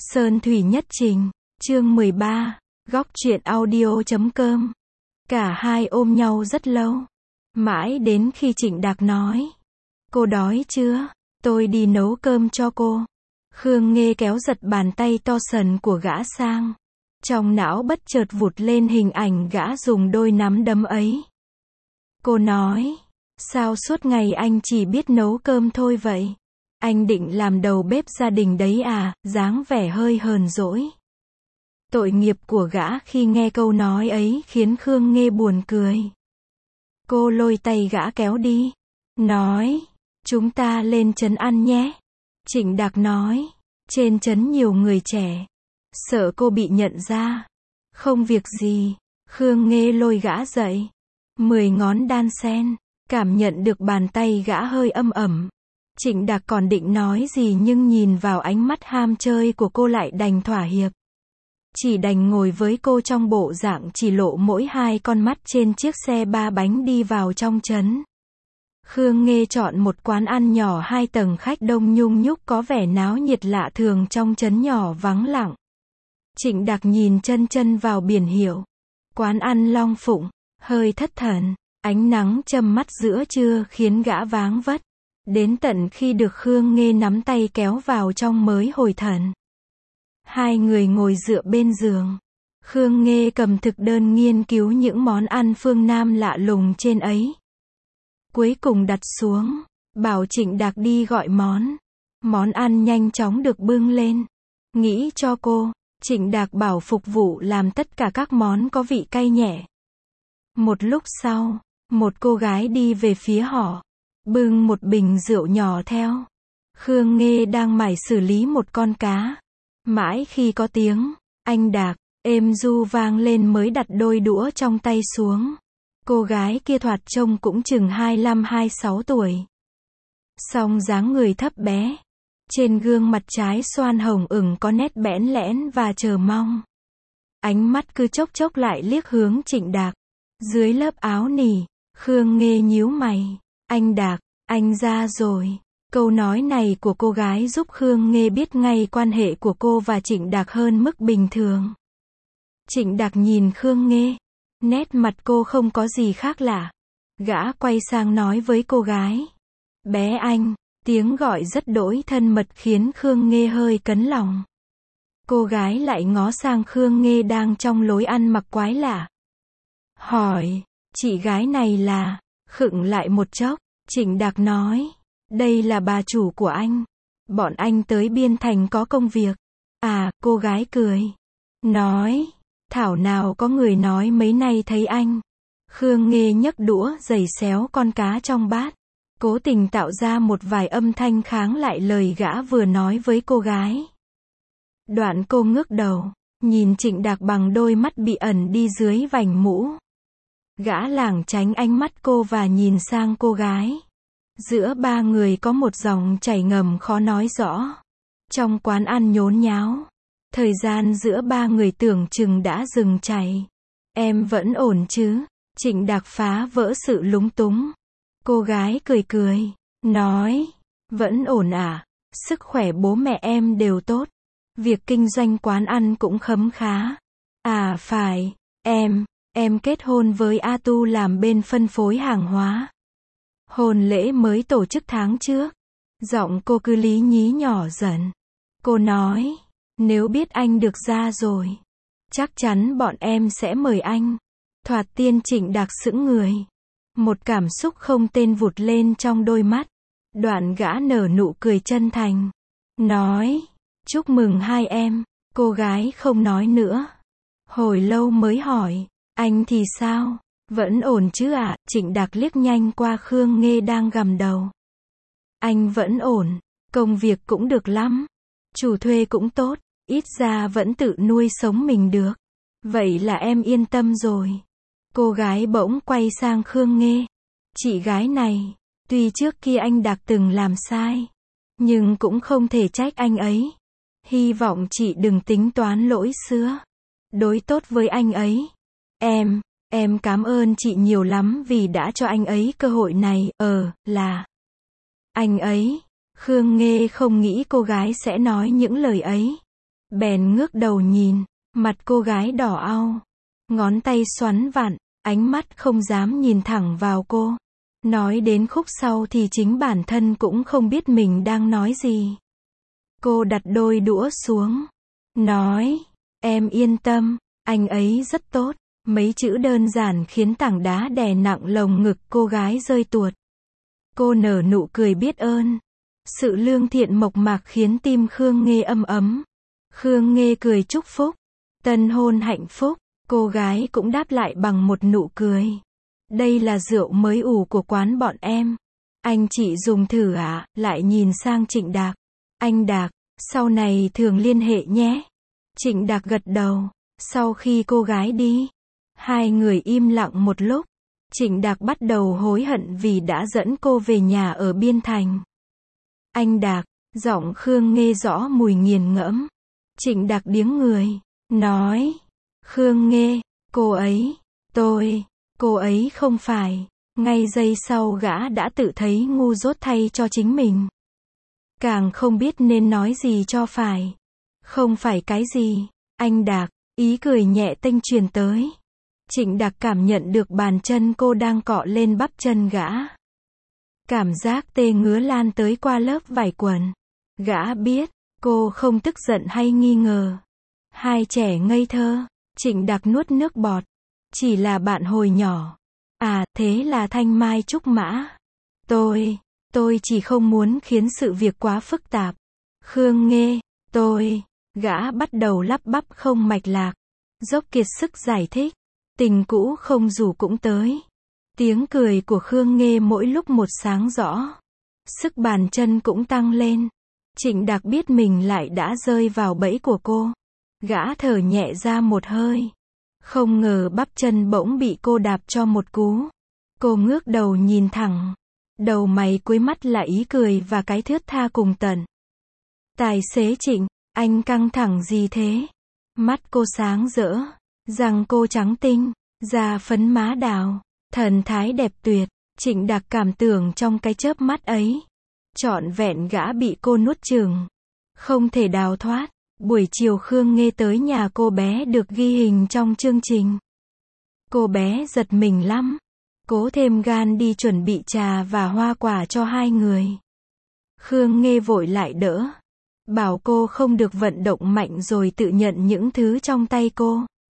Sơn Thủy Nhất Trình, chương 13, góc truyện audio.com. Cả hai ôm nhau rất lâu. Mãi đến khi Trịnh Đạc nói, cô đói chưa? Tôi đi nấu cơm cho cô. Khương Nghê kéo giật bàn tay to sần của gã sang. Trong não bất chợt vụt lên hình ảnh gã dùng đôi nắm đấm ấy. Cô nói, sao suốt ngày anh chỉ biết nấu cơm thôi vậy? Anh định làm đầu bếp gia đình đấy à? Dáng vẻ hơi hờn dỗi. Tội nghiệp của gã khi nghe câu nói ấy khiến Khương Nghê buồn cười. Cô lôi tay gã kéo đi. Nói, chúng ta lên trấn ăn nhé. Trịnh Đạc nói, trên trấn nhiều người trẻ. Sợ cô bị nhận ra. Không việc gì. Khương Nghê lôi gã dậy. 10 ngón đan sen. Cảm nhận được bàn tay gã hơi âm ẩm. Trịnh Đạc còn định nói gì nhưng nhìn vào ánh mắt ham chơi của cô lại đành thỏa hiệp. Chỉ đành ngồi với cô trong bộ dạng chỉ lộ mỗi 2 con mắt trên chiếc xe 3 bánh đi vào trong trấn. Khương Nghê chọn một quán ăn nhỏ 2 tầng khách đông nhung nhúc có vẻ náo nhiệt lạ thường trong trấn nhỏ vắng lặng. Trịnh Đạc nhìn chân vào biển hiệu. Quán ăn Long Phụng, hơi thất thần. Ánh nắng châm mắt giữa trưa khiến gã váng vất. Đến tận khi được Khương Nghê nắm tay kéo vào trong mới hồi thần. Hai người ngồi dựa bên giường. Khương Nghê cầm thực đơn nghiên cứu những món ăn phương Nam lạ lùng trên ấy. Cuối cùng đặt xuống, bảo Trịnh Đạc đi gọi món. Món ăn nhanh chóng được bưng lên. Nghĩ cho cô, Trịnh Đạc bảo phục vụ làm tất cả các món có vị cay nhẹ. Một lúc sau, một cô gái đi về phía họ. Bưng một bình rượu nhỏ theo. Khương Nghê đang mải xử lý một con cá. Mãi khi có tiếng, anh Đạc, êm du vang lên mới đặt đôi đũa trong tay xuống. Cô gái kia thoạt trông cũng chừng 25-26 tuổi. Song dáng người thấp bé. Trên gương mặt trái xoan hồng ửng có nét bẽn lẽn và chờ mong. Ánh mắt cứ chốc chốc lại liếc hướng Trịnh Đạc. Dưới lớp áo nỉ, Khương Nghê nhíu mày. Anh Đạc, anh ra rồi. Câu nói này của cô gái giúp Khương Nghê biết ngay quan hệ của cô và Trịnh Đạc hơn mức bình thường. Trịnh Đạc nhìn Khương Nghê. Nét mặt cô không có gì khác lạ. Gã quay sang nói với cô gái. Bé anh, tiếng gọi rất đỗi thân mật khiến Khương Nghê hơi cấn lòng. Cô gái lại ngó sang Khương Nghê đang trong lối ăn mặc quái lạ. Hỏi, chị gái này là... Khựng lại một chốc, Trịnh Đạc nói, đây là bà chủ của anh. Bọn anh tới Biên Thành có công việc. À, cô gái cười. Nói, thảo nào có người nói mấy nay thấy anh. Khương Nghê nhấc đũa giày xéo con cá trong bát. Cố tình tạo ra một vài âm thanh kháng lại lời gã vừa nói với cô gái. Đoạn cô ngước đầu, nhìn Trịnh Đạc bằng đôi mắt bị ẩn đi dưới vành mũ. Gã lảng tránh ánh mắt cô và nhìn sang cô gái. Giữa ba người có một dòng chảy ngầm khó nói rõ. Trong quán ăn nhốn nháo, thời gian giữa ba người tưởng chừng đã dừng chảy. Em vẫn ổn chứ? Trịnh Đạc phá vỡ sự lúng túng. Cô gái cười cười, nói, vẫn ổn à? Sức khỏe bố mẹ em đều tốt. Việc kinh doanh quán ăn cũng khấm khá. À phải, em kết hôn với A Tu làm bên phân phối hàng hóa. Hôn lễ mới tổ chức tháng trước. Giọng cô cứ lý nhí nhỏ dần. Cô nói, nếu biết anh được ra rồi, chắc chắn bọn em sẽ mời anh. Thoạt tiên Trịnh Đạc sững người. Một cảm xúc không tên vụt lên trong đôi mắt. Đoạn gã nở nụ cười chân thành. Nói, chúc mừng hai em. Cô gái không nói nữa. Hồi lâu mới hỏi. Anh thì sao? Vẫn ổn chứ ạ? Trịnh Đạc liếc nhanh qua Khương Nghê đang gằm đầu. Anh vẫn ổn. Công việc cũng được lắm. Chủ thuê cũng tốt. Ít ra vẫn tự nuôi sống mình được. Vậy là em yên tâm rồi. Cô gái bỗng quay sang Khương Nghê. Chị gái này, tuy trước kia anh Đạc từng làm sai, nhưng cũng không thể trách anh ấy. Hy vọng chị đừng tính toán lỗi xưa. Đối tốt với anh ấy. Em cảm ơn chị nhiều lắm vì đã cho anh ấy cơ hội này. Là anh ấy. Khương Nghê không nghĩ cô gái sẽ nói những lời ấy. bèn ngước đầu nhìn, mặt cô gái đỏ au, ngón tay xoắn vặn, ánh mắt không dám nhìn thẳng vào cô. Nói đến khúc sau thì chính bản thân cũng không biết mình đang nói gì. Cô đặt đôi đũa xuống, nói, em yên tâm, anh ấy rất tốt. Mấy chữ đơn giản khiến tảng đá đè nặng lồng ngực cô gái rơi tuột. Cô nở nụ cười biết ơn. Sự lương thiện mộc mạc khiến tim Khương Nghê ấm ấm. Khương Nghê cười chúc phúc. Tân hôn hạnh phúc. Cô gái cũng đáp lại bằng một nụ cười. Đây là rượu mới ủ của quán bọn em. Anh chị dùng thử ạ. Lại nhìn sang Trịnh Đạc. Anh Đạc, sau này thường liên hệ nhé. Trịnh Đạc gật đầu. Sau khi cô gái đi, hai người im lặng một lúc. Trịnh Đạc bắt đầu hối hận vì đã dẫn cô về nhà ở Biên Thành. Anh Đạc, giọng Khương Nghê rõ mùi nghiền ngẫm. Trịnh Đạc điếng người, nói, Khương Nghê, cô ấy, cô ấy không phải. Ngay giây sau gã đã tự thấy ngu dốt thay cho chính mình. Càng không biết nên nói gì cho phải. Không phải cái gì, anh Đạc, ý cười nhẹ tênh truyền tới. Trịnh Đạc cảm nhận được bàn chân cô đang cọ lên bắp chân gã. Cảm giác tê ngứa lan tới qua lớp vải quần. Gã biết, cô không tức giận hay nghi ngờ. Hai trẻ ngây thơ, Trịnh Đạc nuốt nước bọt. Chỉ là bạn hồi nhỏ. À, thế là Thanh Mai Trúc Mã. Tôi chỉ không muốn khiến sự việc quá phức tạp. Khương Nghê, gã bắt đầu lắp bắp không mạch lạc. Dốc kiệt sức giải thích. Tình cũ không rủ cũng tới. Tiếng cười của Khương Nghê mỗi lúc một sáng rõ. Sức bàn chân cũng tăng lên. Trịnh Đạc biết mình lại đã rơi vào bẫy của cô. Gã thở nhẹ ra một hơi. Không ngờ bắp chân bỗng bị cô đạp cho một cú. Cô ngước đầu nhìn thẳng. Đầu mày cuối mắt là ý cười và cái thướt tha cùng tận. Tài xế Trịnh, anh căng thẳng gì thế? Mắt cô sáng rỡ. Răng cô trắng tinh, da phấn má đào, thần thái đẹp tuyệt. Trịnh Đạc cảm tưởng trong cái chớp mắt ấy, trọn vẹn gã bị cô nuốt chửng, không thể đào thoát. Buổi chiều Khương Nghê tới nhà cô bé được ghi hình trong chương trình. Cô bé giật mình lắm, cố thêm gan đi chuẩn bị trà và hoa quả cho hai người. Khương Nghê vội lại đỡ, bảo cô không được vận động mạnh rồi tự nhận những thứ trong tay cô.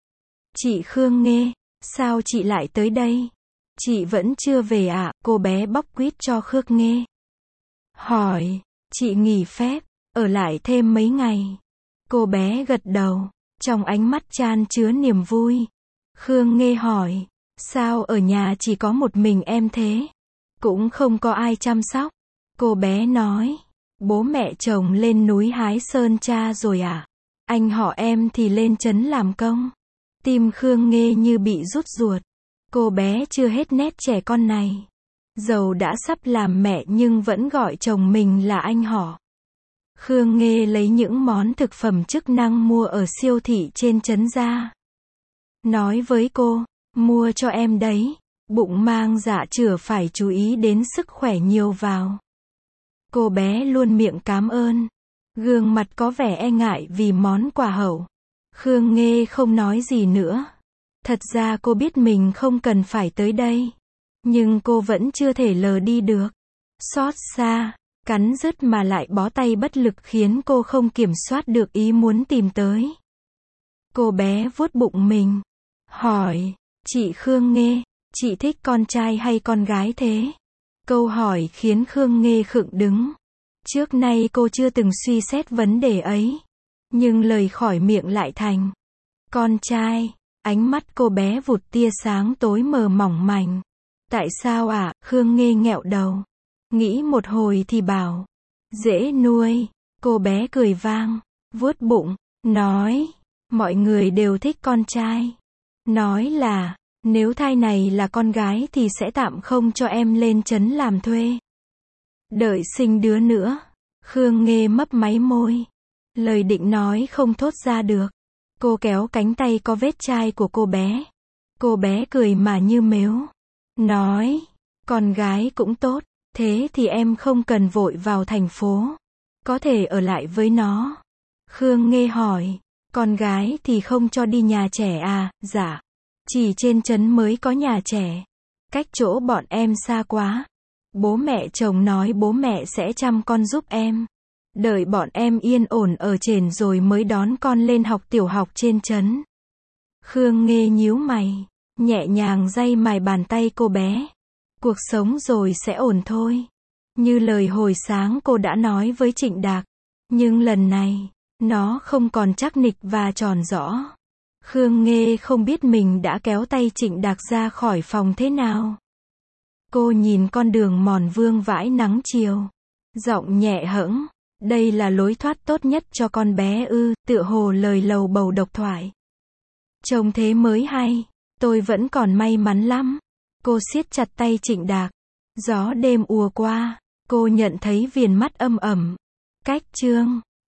Chị Khương Nghê, sao chị lại tới đây? Chị vẫn chưa về ạ? Cô bé bóc quýt cho Khương Nghê. Hỏi, chị nghỉ phép, ở lại thêm mấy ngày. Cô bé gật đầu, trong ánh mắt chan chứa niềm vui. Khương Nghê hỏi, sao ở nhà chỉ có một mình em thế? Cũng không có ai chăm sóc. Cô bé nói, bố mẹ chồng lên núi hái sơn tra rồi ạ. Anh họ em thì lên trấn làm công. Tim Khương Nghê như bị rút ruột. Cô bé chưa hết nét trẻ con này. Dầu đã sắp làm mẹ nhưng vẫn gọi chồng mình là anh họ. Khương Nghê lấy những món thực phẩm chức năng mua ở siêu thị trên trấn ra. Nói với cô, mua cho em đấy. Bụng mang dạ chửa phải chú ý đến sức khỏe nhiều vào. Cô bé luôn miệng cám ơn. Gương mặt có vẻ e ngại vì món quà hậu. Khương Nghê không nói gì nữa. Thật ra cô biết mình không cần phải tới đây. Nhưng cô vẫn chưa thể lờ đi được. Xót xa, cắn rứt mà lại bó tay bất lực khiến cô không kiểm soát được ý muốn tìm tới. Cô bé vuốt bụng mình. Hỏi, chị Khương Nghê, chị thích con trai hay con gái thế? Câu hỏi khiến Khương Nghê khựng đứng. Trước nay cô chưa từng suy xét vấn đề ấy. Nhưng lời khỏi miệng lại thành con trai. Ánh mắt cô bé vụt tia sáng tối mờ mỏng manh. Tại sao ạ? Khương Nghê nghẹo đầu. Nghĩ một hồi thì bảo, dễ nuôi. Cô bé cười vang, vuốt bụng, nói, mọi người đều thích con trai. Nói là, nếu thai này là con gái thì sẽ tạm không cho em lên trấn làm thuê. Đợi sinh đứa nữa. Khương Nghê mấp máy môi. Lời định nói không thốt ra được. Cô kéo cánh tay có vết chai của cô bé. Cô bé cười mà như mếu. Nói, con gái cũng tốt. Thế thì em không cần vội vào thành phố. Có thể ở lại với nó. Khương Nghê hỏi, con gái thì không cho đi nhà trẻ à? Dạ. Chỉ trên trấn mới có nhà trẻ. Cách chỗ bọn em xa quá. Bố mẹ chồng nói bố mẹ sẽ chăm con giúp em. Đợi bọn em yên ổn ở trển rồi mới đón con lên học tiểu học trên trấn. Khương Nghê nhíu mày, nhẹ nhàng day mài bàn tay cô bé. Cuộc sống rồi sẽ ổn thôi. Như lời hồi sáng cô đã nói với Trịnh Đạc. Nhưng lần này, nó không còn chắc nịch và tròn rõ. Khương Nghê không biết mình đã kéo tay Trịnh Đạc ra khỏi phòng thế nào. Cô nhìn con đường mòn vương vãi nắng chiều. Giọng nhẹ hẫng, đây là lối thoát tốt nhất cho con bé ư, tựa hồ lời lầu bầu độc thoại. Trông thế mới hay, tôi vẫn còn may mắn lắm. Cô siết chặt tay Trịnh Đạc. Gió đêm ùa qua, cô nhận thấy viền mắt âm ẩm. Cách chương